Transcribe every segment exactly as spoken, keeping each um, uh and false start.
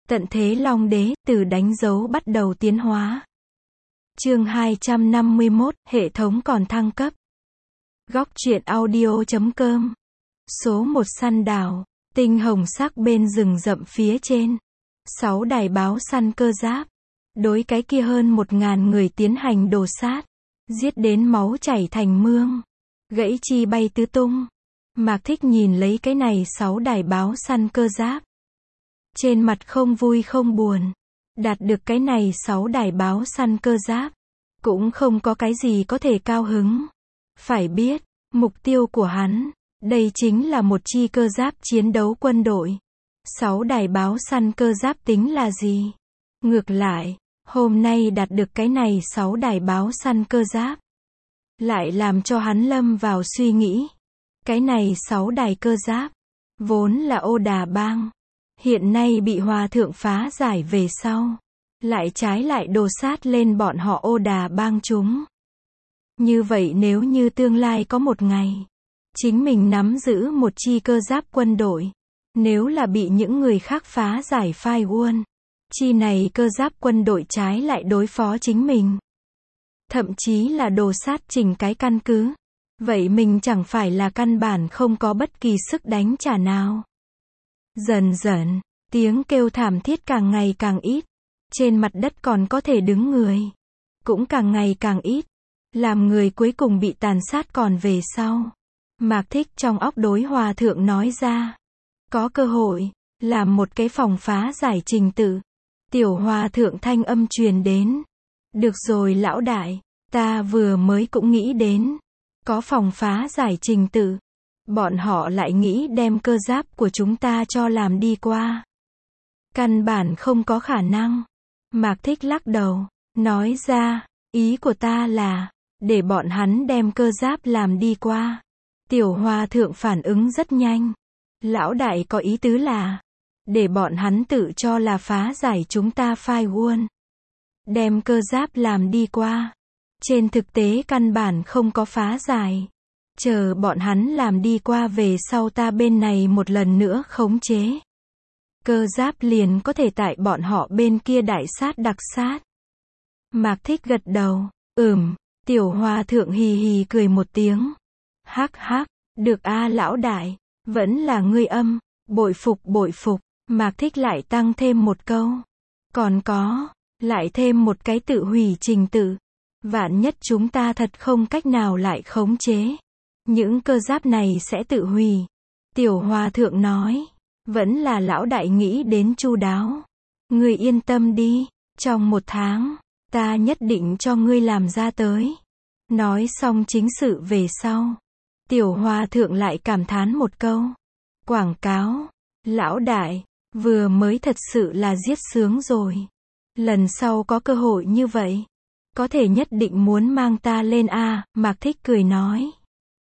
Tận thế Long Đế, từ đánh dấu bắt đầu tiến hóa. Chương hai trăm năm mươi mốt, hệ thống còn thăng cấp. Góc truyện audio chấm com. Số một săn đào, tinh hồng sắc bên rừng rậm phía trên. Sáu đài báo săn cơ giáp. Đối cái kia hơn một ngàn người tiến hành đồ sát. Giết đến máu chảy thành mương. Gãy chi bay tứ tung. Mạc Thích nhìn lấy cái này sáu đài báo săn cơ giáp. Trên mặt không vui không buồn. Đạt được cái này sáu đài báo săn cơ giáp. Cũng không có cái gì có thể cao hứng. Phải biết, mục tiêu của hắn, đây chính là một chi cơ giáp chiến đấu quân đội. Sáu đài báo săn cơ giáp tính là gì? Ngược lại, hôm nay đạt được cái này sáu đài báo săn cơ giáp. Lại làm cho hắn lâm vào suy nghĩ. Cái này sáu đài cơ giáp, vốn là Ô Đà Bang. Hiện nay bị Hòa Thượng phá giải về sau. Lại trái lại đồ sát lên bọn họ Ô Đà Bang chúng. Như vậy nếu như tương lai có một ngày, chính mình nắm giữ một chi cơ giáp quân đội. Nếu là bị những người khác phá giải phai uôn. Chi này cơ giáp quân đội trái lại đối phó chính mình. Thậm chí là đồ sát chỉnh cái căn cứ. Vậy mình chẳng phải là căn bản không có bất kỳ sức đánh trả nào. Dần dần, tiếng kêu thảm thiết càng ngày càng ít. Trên mặt đất còn có thể đứng người. Cũng càng ngày càng ít. Làm người cuối cùng bị tàn sát còn về sau. Mạc Thích trong óc đối Hòa Thượng nói ra. Có cơ hội, làm một cái phòng phá giải trình tự. Tiểu Hòa Thượng thanh âm truyền đến. Được rồi lão đại, ta vừa mới cũng nghĩ đến. Có phòng phá giải trình tự. Bọn họ lại nghĩ đem cơ giáp của chúng ta cho làm đi qua. Căn bản không có khả năng. Mạc Thích lắc đầu, nói ra, ý của ta là, để bọn hắn đem cơ giáp làm đi qua. Tiểu Hòa Thượng phản ứng rất nhanh. Lão đại có ý tứ là, để bọn hắn tự cho là phá giải chúng ta phai uôn. Đem cơ giáp làm đi qua. Trên thực tế căn bản không có phá giải. Chờ bọn hắn làm đi qua về sau ta bên này một lần nữa khống chế. Cơ giáp liền có thể tại bọn họ bên kia đại sát đặc sát. Mạc Thích gật đầu, ừm, Tiểu Hòa Thượng hì hì cười một tiếng. Hắc hắc, được a lão đại, vẫn là ngươi âm, bội phục bội phục. Mạc Thích lại tăng thêm một câu. Còn có, lại thêm một cái tự hủy trình tự. Vạn nhất chúng ta thật không cách nào lại khống chế. Những cơ giáp này sẽ tự hủy. Tiểu Hòa Thượng nói. Vẫn là lão đại nghĩ đến chu đáo. Ngươi yên tâm đi. Trong một tháng, ta nhất định cho ngươi làm ra tới. Nói xong chính sự về sau. Tiểu Hòa Thượng lại cảm thán một câu. Quảng cáo. Lão đại, vừa mới thật sự là giết sướng rồi. Lần sau có cơ hội như vậy. Có thể nhất định muốn mang ta lên a. Mạc Thích cười nói.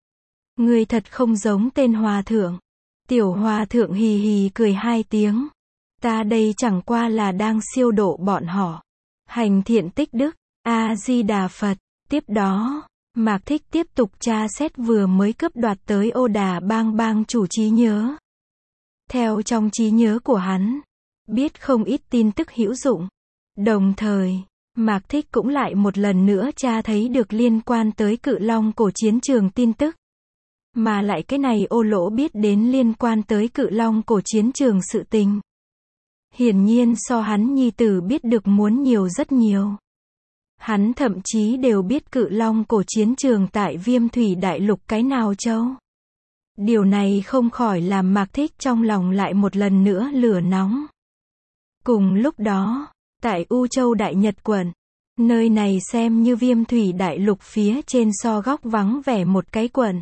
Ngươi thật không giống tên Hòa Thượng. Tiểu Hòa Thượng hì hì cười hai tiếng. Ta đây chẳng qua là đang siêu độ bọn họ. Hành thiện tích đức. A-di-đà Phật. Tiếp đó, Mạc Thích tiếp tục tra xét vừa mới cướp đoạt tới Ô Đà Bang bang chủ trí nhớ. Theo trong trí nhớ của hắn, biết không ít tin tức hữu dụng. Đồng thời, Mạc Thích cũng lại một lần nữa tra thấy được liên quan tới Cự Long cổ chiến trường tin tức. Mà lại cái này Ô Lỗ biết đến liên quan tới Cự Long cổ chiến trường sự tình. Hiển nhiên so hắn nhi tử biết được muốn nhiều rất nhiều. Hắn thậm chí đều biết Cự Long cổ chiến trường tại Viêm Thủy Đại Lục cái nào châu. Điều này không khỏi làm Mạc Thích trong lòng lại một lần nữa lửa nóng. Cùng lúc đó, tại U Châu Đại Nhật quận, nơi này xem như Viêm Thủy Đại Lục phía trên so góc vắng vẻ một cái quận.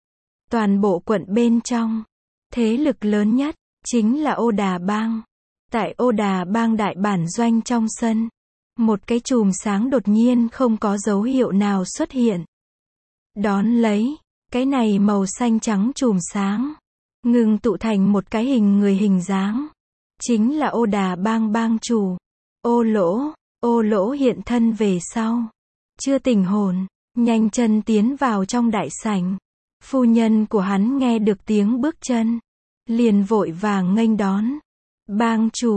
Toàn bộ quận bên trong, thế lực lớn nhất, chính là Ô Đà Bang. Tại Ô Đà Bang đại bản doanh trong sân, một cái chùm sáng đột nhiên không có dấu hiệu nào xuất hiện. Đón lấy, cái này màu xanh trắng chùm sáng, ngừng tụ thành một cái hình người hình dáng. Chính là Ô Đà Bang bang chủ, Ô Lỗ. Ô Lỗ hiện thân về sau. Chưa tỉnh hồn, nhanh chân tiến vào trong đại sảnh. Phu nhân của hắn nghe được tiếng bước chân. Liền vội vàng nghênh đón. Bang chủ,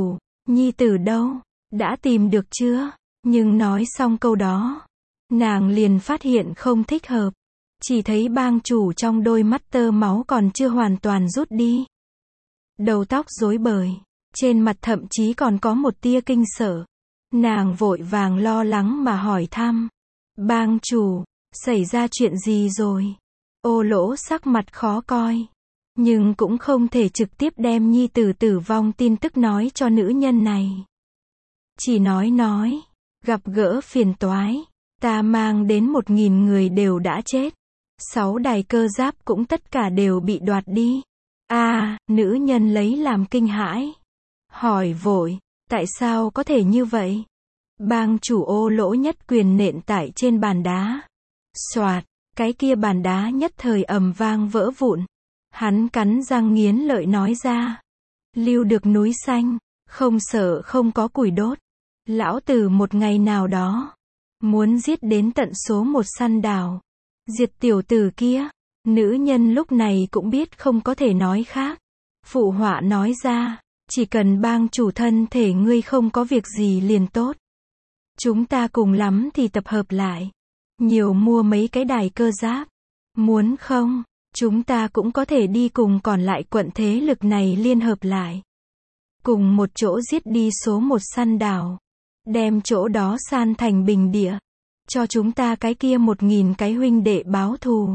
Nhi tử đâu? Đã tìm được chưa? Nhưng nói xong câu đó, nàng liền phát hiện không thích hợp. Chỉ thấy bang chủ trong đôi mắt tơ máu còn chưa hoàn toàn rút đi. Đầu tóc rối bời, trên mặt thậm chí còn có một tia kinh sợ. Nàng vội vàng lo lắng mà hỏi thăm. Bang chủ, xảy ra chuyện gì rồi? Ô Lỗ sắc mặt khó coi. Nhưng cũng không thể trực tiếp đem nhi tử tử vong tin tức nói cho nữ nhân này. Chỉ nói nói, gặp gỡ phiền toái. Ta mang đến một nghìn người đều đã chết. Sáu đài cơ giáp cũng tất cả đều bị đoạt đi. À, nữ nhân lấy làm kinh hãi. Hỏi vội, tại sao có thể như vậy? Bang chủ Ô Lỗ nhất quyền nện tại trên bàn đá. Soạt, cái kia bàn đá nhất thời ầm vang vỡ vụn. Hắn cắn răng nghiến lợi nói ra. Lưu được núi xanh, không sợ không có củi đốt. Lão tử một ngày nào đó, muốn giết đến tận số một săn đào. Diệt tiểu tử kia. Nữ nhân lúc này cũng biết không có thể nói khác. Phụ họa nói ra, chỉ cần bang chủ thân thể ngươi không có việc gì liền tốt. Chúng ta cùng lắm thì tập hợp lại. Nhiều mua mấy cái đài cơ giáp. Muốn không, chúng ta cũng có thể đi cùng còn lại quận thế lực này liên hợp lại. Cùng một chỗ giết đi số một săn đào. Đem chỗ đó san thành bình địa. Cho chúng ta cái kia một nghìn cái huynh đệ báo thù.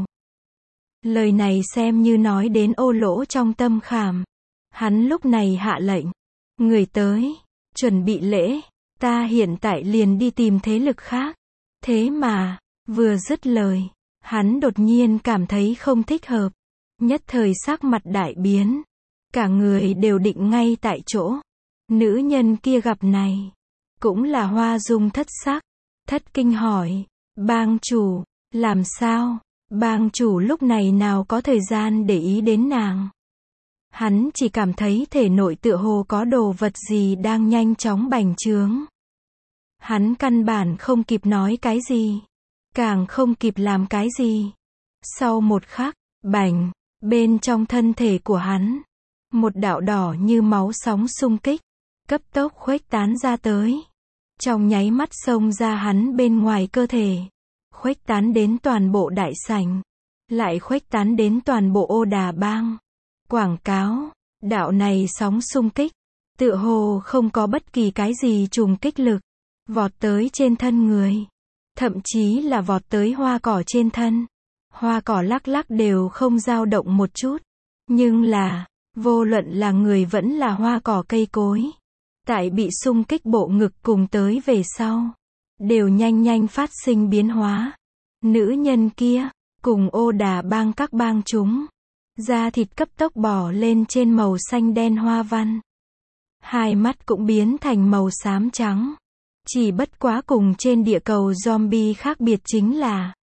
Lời này xem như nói đến Ô Lỗ trong tâm khảm. Hắn lúc này hạ lệnh. Người tới, chuẩn bị lễ. Ta hiện tại liền đi tìm thế lực khác. Thế mà, vừa dứt lời, hắn đột nhiên cảm thấy không thích hợp. Nhất thời sắc mặt đại biến. Cả người đều định ngay tại chỗ. Nữ nhân kia gặp này, cũng là hoa dung thất sắc. Thất kinh hỏi, bang chủ, làm sao? Bang chủ lúc này nào có thời gian để ý đến nàng. Hắn chỉ cảm thấy thể nội tựa hồ có đồ vật gì đang nhanh chóng bành trướng. Hắn căn bản không kịp nói cái gì. Càng không kịp làm cái gì. Sau một khắc, bành, bên trong thân thể của hắn, một đạo đỏ như máu sóng xung kích, cấp tốc khuếch tán ra tới. Trong nháy mắt xông ra hắn bên ngoài cơ thể. Khuếch tán đến toàn bộ đại sảnh. Lại khuếch tán đến toàn bộ Ô Đà bang. Quảng cáo, đạo này sóng xung kích. Tựa hồ không có bất kỳ cái gì trùng kích lực. Vọt tới trên thân người. Thậm chí là vọt tới hoa cỏ trên thân. Hoa cỏ lắc lắc đều không dao động một chút. Nhưng là, vô luận là người vẫn là hoa cỏ cây cối. Tại bị xung kích bộ ngực cùng tới về sau. Đều nhanh nhanh phát sinh biến hóa. Nữ nhân kia, cùng Ô Đà bang các bang chúng. Da thịt cấp tốc bò lên trên màu xanh đen hoa văn. Hai mắt cũng biến thành màu xám trắng. Chỉ bất quá cùng trên địa cầu zombie khác biệt chính là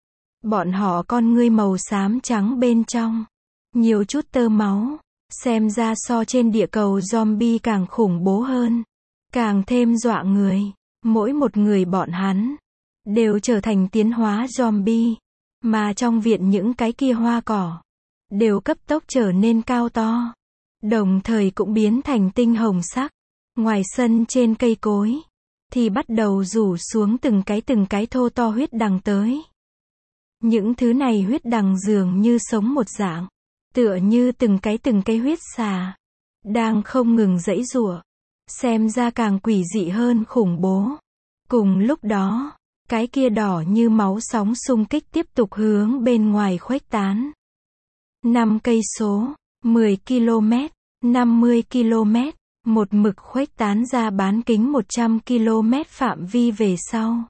bọn họ con ngươi màu xám trắng bên trong. Nhiều chút tơ máu. Xem ra so trên địa cầu zombie càng khủng bố hơn. Càng thêm dọa người. Mỗi một người bọn hắn đều trở thành tiến hóa zombie. Mà trong viện những cái kia hoa cỏ đều cấp tốc trở nên cao to. Đồng thời cũng biến thành tinh hồng sắc. Ngoài sân trên cây cối thì bắt đầu rủ xuống từng cái từng cái thô to huyết đằng tới. Những thứ này huyết đằng dường như sống một dạng. Tựa như từng cái từng cái huyết xà. Đang không ngừng giãy giụa. Xem ra càng quỷ dị hơn khủng bố. Cùng lúc đó, cái kia đỏ như máu sóng xung kích tiếp tục hướng bên ngoài khuếch tán. năm cây số, mười ki lô mét, năm mươi ki lô mét, một mực khuếch tán ra bán kính một trăm ki lô mét phạm vi về sau.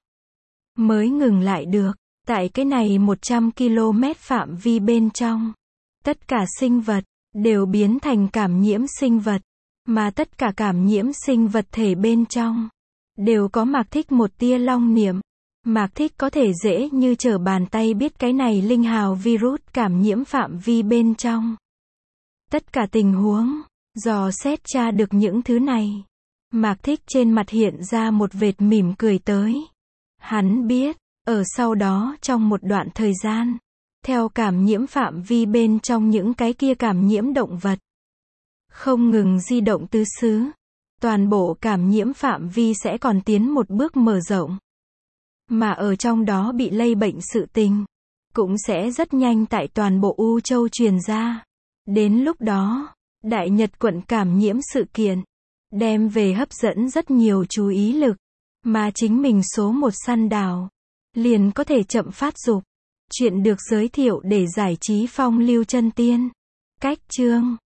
Mới ngừng lại được, tại cái này một trăm ki lô mét phạm vi bên trong. Tất cả sinh vật, đều biến thành cảm nhiễm sinh vật. Mà tất cả cảm nhiễm sinh vật thể bên trong, đều có Mạc Thích một tia long niệm. Mạc Thích có thể dễ như trở bàn tay biết cái này linh hào virus cảm nhiễm phạm vi bên trong. Tất cả tình huống, dò xét tra được những thứ này. Mạc Thích trên mặt hiện ra một vệt mỉm cười tới. Hắn biết, ở sau đó trong một đoạn thời gian, theo cảm nhiễm phạm vi bên trong những cái kia cảm nhiễm động vật, không ngừng di động tứ xứ. toàn bộ cảm nhiễm phạm vi sẽ còn tiến một bước mở rộng. Mà ở trong đó bị lây bệnh sự tình, cũng sẽ rất nhanh tại toàn bộ U Châu truyền ra. Đến lúc đó, Đại Nhật quận cảm nhiễm sự kiện, đem về hấp dẫn rất nhiều chú ý lực, mà chính mình số một săn đào, liền có thể chậm phát dục. Chuyện được giới thiệu để giải trí phong lưu chân tiên. Cách chương